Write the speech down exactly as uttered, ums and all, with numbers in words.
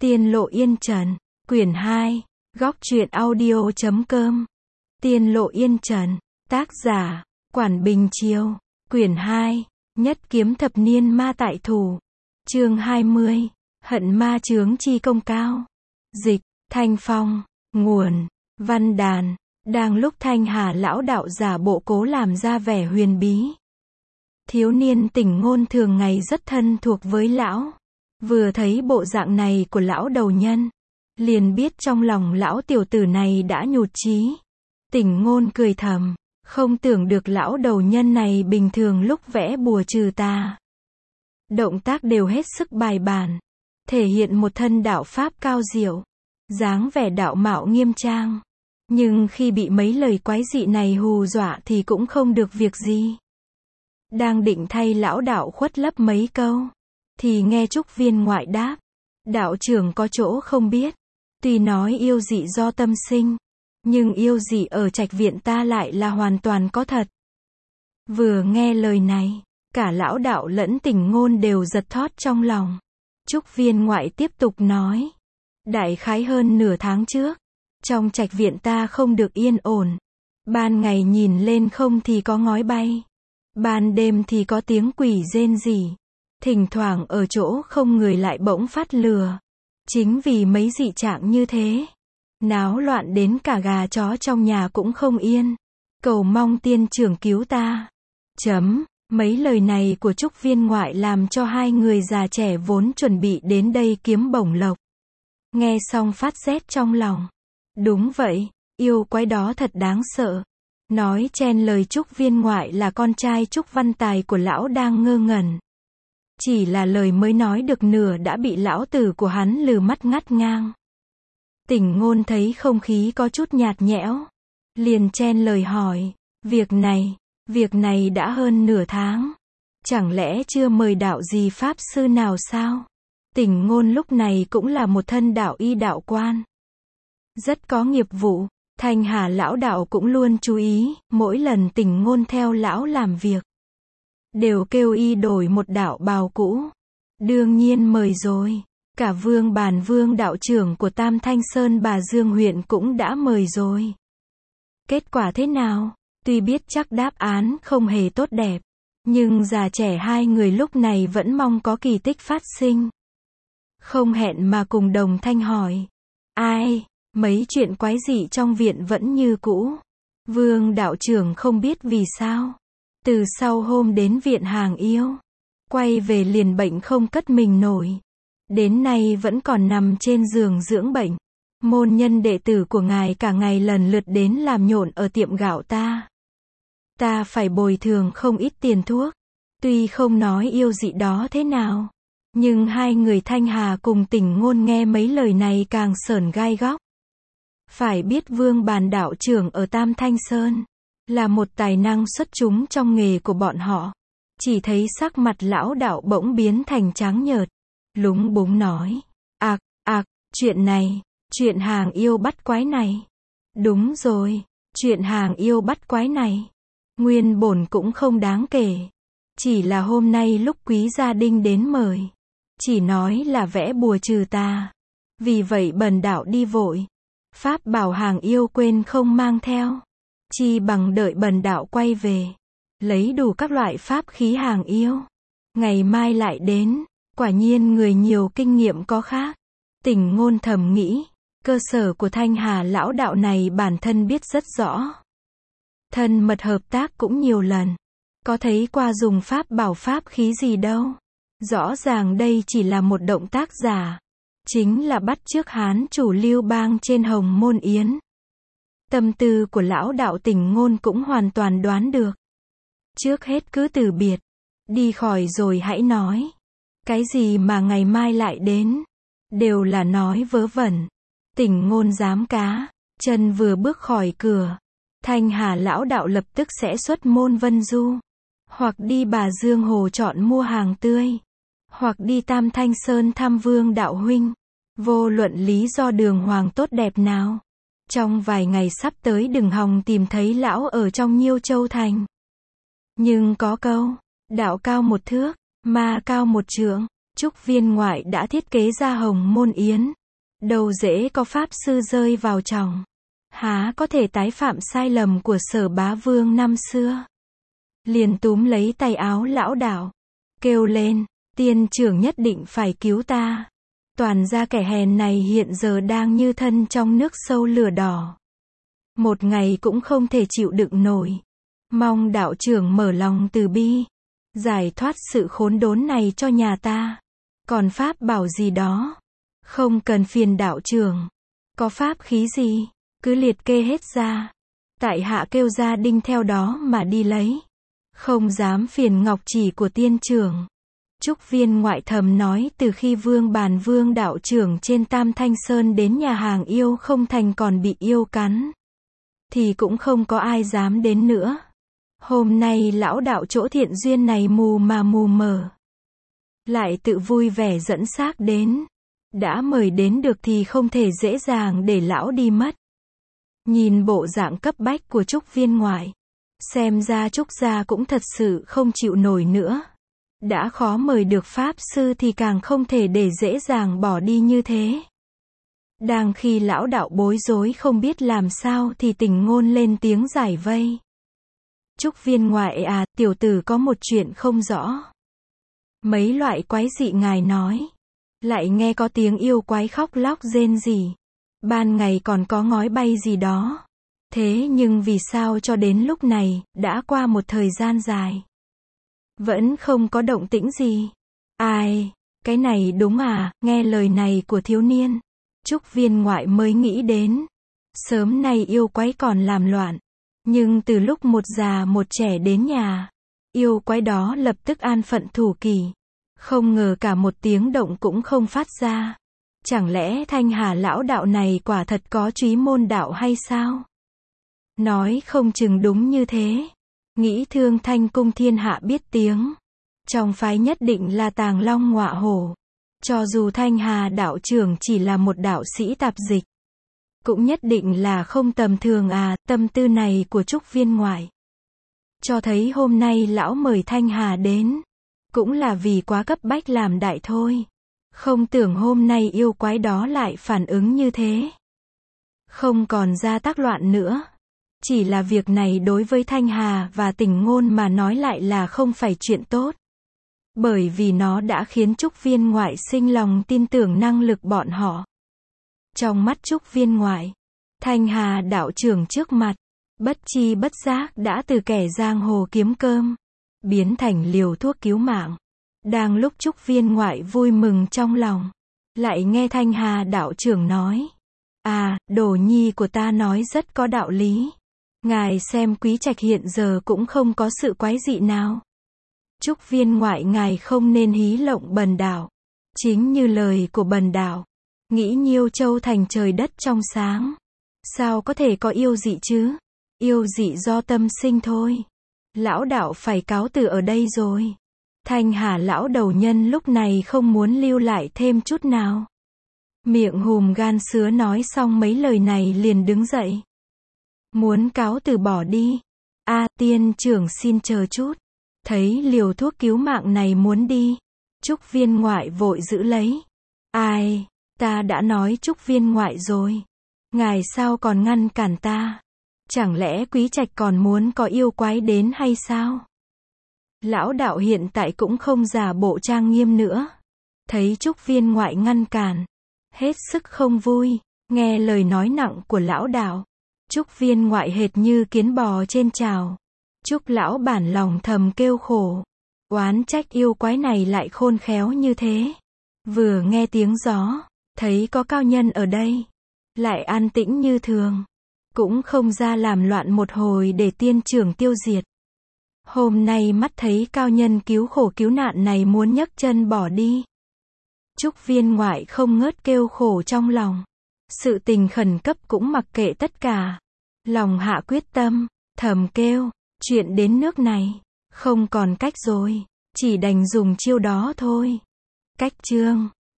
Tiên Lộ Yên Trần, quyển hai, góc truyện audio.com. Tiên Lộ Yên Trần, tác giả, Quản Bình Chiêu, quyển hai, Nhất Kiếm Thập Niên Ma Tại Thủ, chương hai mươi, Hận Ma Chướng Chi Công Cao. Dịch, Thanh Phong, nguồn, Văn Đàn. Đang lúc Thanh Hà lão đạo giả bộ cố làm ra vẻ huyền bí. Thiếu niên Tỉnh Ngôn thường ngày rất thân thuộc với lão. Vừa thấy bộ dạng này của lão đầu nhân, liền biết trong lòng lão tiểu tử này đã nhụt chí. Tỉnh Ngôn cười thầm, không tưởng được lão đầu nhân này bình thường lúc vẽ bùa trừ tà, động tác đều hết sức bài bản, thể hiện một thân đạo pháp cao diệu, dáng vẻ đạo mạo nghiêm trang. Nhưng khi bị mấy lời quái dị này hù dọa thì cũng không được việc gì. Đang định thay lão đạo khuất lấp mấy câu, thì nghe Trúc Viên ngoại đáp, đạo trưởng có chỗ không biết. Tuy nói yêu dị do tâm sinh, nhưng yêu dị ở trạch viện ta lại là hoàn toàn có thật. Vừa nghe lời này, cả lão đạo lẫn Tỉnh Ngôn đều giật thót trong lòng. Trúc Viên ngoại tiếp tục nói, đại khái hơn nửa tháng trước, trong trạch viện ta không được yên ổn. Ban ngày nhìn lên không thì có ngói bay, ban đêm thì có tiếng quỷ rên rỉ, thỉnh thoảng ở chỗ không người lại bỗng phát lừa. Chính vì mấy dị trạng như thế, náo loạn đến cả gà chó trong nhà cũng không yên. Cầu mong tiên trưởng cứu ta. Chấm. Mấy lời này của Trúc Viên ngoại làm cho hai người già trẻ vốn chuẩn bị đến đây kiếm bổng lộc, nghe xong phát rét trong lòng. Đúng vậy, yêu quái đó thật đáng sợ. Nói chen lời Trúc Viên ngoại là con trai Trúc Văn Tài của lão đang ngơ ngẩn. Chỉ là lời mới nói được nửa đã bị lão tử của hắn lừ mắt ngắt ngang. Tỉnh Ngôn thấy không khí có chút nhạt nhẽo, liền chen lời hỏi, việc này, việc này đã hơn nửa tháng, chẳng lẽ chưa mời đạo gì pháp sư nào sao? Tỉnh Ngôn lúc này cũng là một thân đạo y đạo quan, rất có nghiệp vụ. Thanh Hà lão đạo cũng luôn chú ý, mỗi lần Tỉnh Ngôn theo lão làm việc, đều kêu y đổi một đạo bào cũ. Đương nhiên mời rồi, cả Vương Bàn Vương đạo trưởng của Tam Thanh Sơn Bà Dương huyện cũng đã mời rồi. Kết quả thế nào? Tuy biết chắc đáp án không hề tốt đẹp, nhưng già trẻ hai người lúc này vẫn mong có kỳ tích phát sinh. Không hẹn mà cùng đồng thanh hỏi, ai? Mấy chuyện quái dị trong viện vẫn như cũ. Vương đạo trưởng không biết vì sao, từ sau hôm đến viện hàng yêu, quay về liền bệnh không cất mình nổi, đến nay vẫn còn nằm trên giường dưỡng bệnh. Môn nhân đệ tử của ngài cả ngày lần lượt đến làm nhộn ở tiệm gạo ta. Ta phải bồi thường không ít tiền thuốc. Tuy không nói yêu dị đó thế nào, nhưng hai người Thanh Hà cùng Tỉnh Ngôn nghe mấy lời này càng sởn gai góc. Phải biết Vương Bàn đạo trưởng ở Tam Thanh Sơn là một tài năng xuất chúng trong nghề của bọn họ. Chỉ thấy sắc mặt lão đạo bỗng biến thành trắng nhợt, lúng búng nói, ạc, ạc, chuyện này, chuyện hàng yêu bắt quái này. Đúng rồi, chuyện hàng yêu bắt quái này, nguyên bổn cũng không đáng kể. Chỉ là hôm nay lúc quý gia đình đến mời, chỉ nói là vẽ bùa trừ tà. Vì vậy bần đạo đi vội, pháp bảo hàng yêu quên không mang theo. Chi bằng đợi bần đạo quay về, lấy đủ các loại pháp khí hàng yêu, ngày mai lại đến. Quả nhiên người nhiều kinh nghiệm có khác. Tỉnh Ngôn thầm nghĩ, cơ sở của Thanh Hà lão đạo này bản thân biết rất rõ. Thân mật hợp tác cũng nhiều lần, có thấy qua dùng pháp bảo pháp khí gì đâu. Rõ ràng đây chỉ là một động tác giả, chính là bắt chước Hán chủ Lưu Bang trên Hồng Môn Yến. Tâm tư của lão đạo Tỉnh Ngôn cũng hoàn toàn đoán được. Trước hết cứ từ biệt, đi khỏi rồi hãy nói. Cái gì mà ngày mai lại đến, đều là nói vớ vẩn. Tỉnh Ngôn dám cá, chân vừa bước khỏi cửa, Thanh Hà lão đạo lập tức sẽ xuất môn vân du, hoặc đi Bà Dương Hồ chọn mua hàng tươi, hoặc đi Tam Thanh Sơn thăm Vương đạo huynh. Vô luận lý do đường hoàng tốt đẹp nào, trong vài ngày sắp tới đừng hòng tìm thấy lão ở trong Nhiêu Châu thành. Nhưng có câu, đạo cao một thước, ma cao một trượng. Trúc Viên Ngoại đã thiết kế ra Hồng Môn Yến. Đâu dễ có pháp sư rơi vào tròng. Há có thể tái phạm sai lầm của Sở Bá Vương năm xưa. Liền túm lấy tay áo lão đạo, kêu lên, tiên trưởng nhất định phải cứu ta. Toàn ra kẻ hèn này hiện giờ đang như thân trong nước sâu lửa đỏ. Một ngày cũng không thể chịu đựng nổi. Mong đạo trưởng mở lòng từ bi, giải thoát sự khốn đốn này cho nhà ta. Còn pháp bảo gì đó, không cần phiền đạo trưởng. Có pháp khí gì, cứ liệt kê hết ra. Tại hạ kêu gia đinh theo đó mà đi lấy. Không dám phiền ngọc chỉ của tiên trưởng. Trúc Viên Ngoại thầm nói từ khi Vương Bàn Vương đạo trưởng trên Tam Thanh Sơn đến nhà hàng yêu không thành còn bị yêu cắn. Thì cũng không có ai dám đến nữa. Hôm nay lão đạo chỗ thiện duyên này mù mà mù mờ. Lại tự vui vẻ dẫn xác đến. Đã mời đến được thì không thể dễ dàng để lão đi mất. Nhìn bộ dạng cấp bách của Trúc Viên Ngoại. Xem ra Trúc gia cũng thật sự không chịu nổi nữa. Đã khó mời được pháp sư thì càng không thể để dễ dàng bỏ đi như thế. Đang khi lão đạo bối rối không biết làm sao thì Tình Ngôn lên tiếng giải vây. Trúc Viên Ngoại à, tiểu tử có một chuyện không rõ. Mấy loại quái dị ngài nói. Lại nghe có tiếng yêu quái khóc lóc rên rỉ. Ban ngày còn có ngói bay gì đó. Thế nhưng vì sao cho đến lúc này, đã qua một thời gian dài. Vẫn không có động tĩnh gì. Ai, cái này đúng à, nghe lời này của thiếu niên. Trúc Viên Ngoại mới nghĩ đến. Sớm nay yêu quái còn làm loạn. Nhưng từ lúc một già một trẻ đến nhà, yêu quái đó lập tức an phận thủ kỳ. Không ngờ cả một tiếng động cũng không phát ra. Chẳng lẽ Thanh Hà lão đạo này quả thật có trí môn đạo hay sao? Nói không chừng đúng như thế. Nghĩ Thương Thanh cung thiên hạ biết tiếng. Trong phái nhất định là Tàng Long Ngọa Hổ. Cho dù Thanh Hà đạo trưởng chỉ là một đạo sĩ tạp dịch. Cũng nhất định là không tầm thường à, tâm tư này của Trúc Viên Ngoại. Cho thấy hôm nay lão mời Thanh Hà đến. Cũng là vì quá cấp bách làm đại thôi. Không tưởng hôm nay yêu quái đó lại phản ứng như thế. Không còn ra tác loạn nữa. Chỉ là việc này đối với Thanh Hà và Tình Ngôn mà nói lại là không phải chuyện tốt. Bởi vì nó đã khiến Trúc Viên Ngoại sinh lòng tin tưởng năng lực bọn họ. Trong mắt Trúc Viên Ngoại, Thanh Hà đạo trưởng trước mặt, bất chi bất giác đã từ kẻ giang hồ kiếm cơm, biến thành liều thuốc cứu mạng. Đang lúc Trúc Viên Ngoại vui mừng trong lòng, lại nghe Thanh Hà đạo trưởng nói. À, đồ nhi của ta nói rất có đạo lý. Ngài xem Quý Trạch hiện giờ cũng không có sự quái dị nào. Trúc Viên Ngoại ngài không nên hí lộng bần đạo. Chính như lời của bần đạo. Nghĩ Nhiêu Châu thành trời đất trong sáng. Sao có thể có yêu dị chứ? Yêu dị do tâm sinh thôi. Lão đạo phải cáo từ ở đây rồi. Thanh Hà lão đầu nhân lúc này không muốn lưu lại thêm chút nào. Miệng hùm gan sứa nói xong mấy lời này liền đứng dậy. Muốn cáo từ bỏ đi. A à, tiên trưởng xin chờ chút. Thấy liều thuốc cứu mạng này muốn đi. Trúc Viên Ngoại vội giữ lấy. Ai, ta đã nói Trúc Viên Ngoại rồi. Ngài sao còn ngăn cản ta? Chẳng lẽ Quý Trạch còn muốn có yêu quái đến hay sao? Lão đạo hiện tại cũng không giả bộ trang nghiêm nữa. Thấy Trúc Viên Ngoại ngăn cản. Hết sức không vui. Nghe lời nói nặng của lão đạo. Trúc Viên Ngoại hệt như kiến bò trên chảo. Trúc lão bản lòng thầm kêu khổ. Oán trách yêu quái này lại khôn khéo như thế. Vừa nghe tiếng gió, thấy có cao nhân ở đây. Lại an tĩnh như thường. Cũng không ra làm loạn một hồi để tiên trưởng tiêu diệt. Hôm nay mắt thấy cao nhân cứu khổ cứu nạn này muốn nhấc chân bỏ đi. Trúc Viên Ngoại không ngớt kêu khổ trong lòng. Sự tình khẩn cấp cũng mặc kệ tất cả. Lòng hạ quyết tâm, thầm kêu, chuyện đến nước này, không còn cách rồi, chỉ đành dùng chiêu đó thôi. Cách chương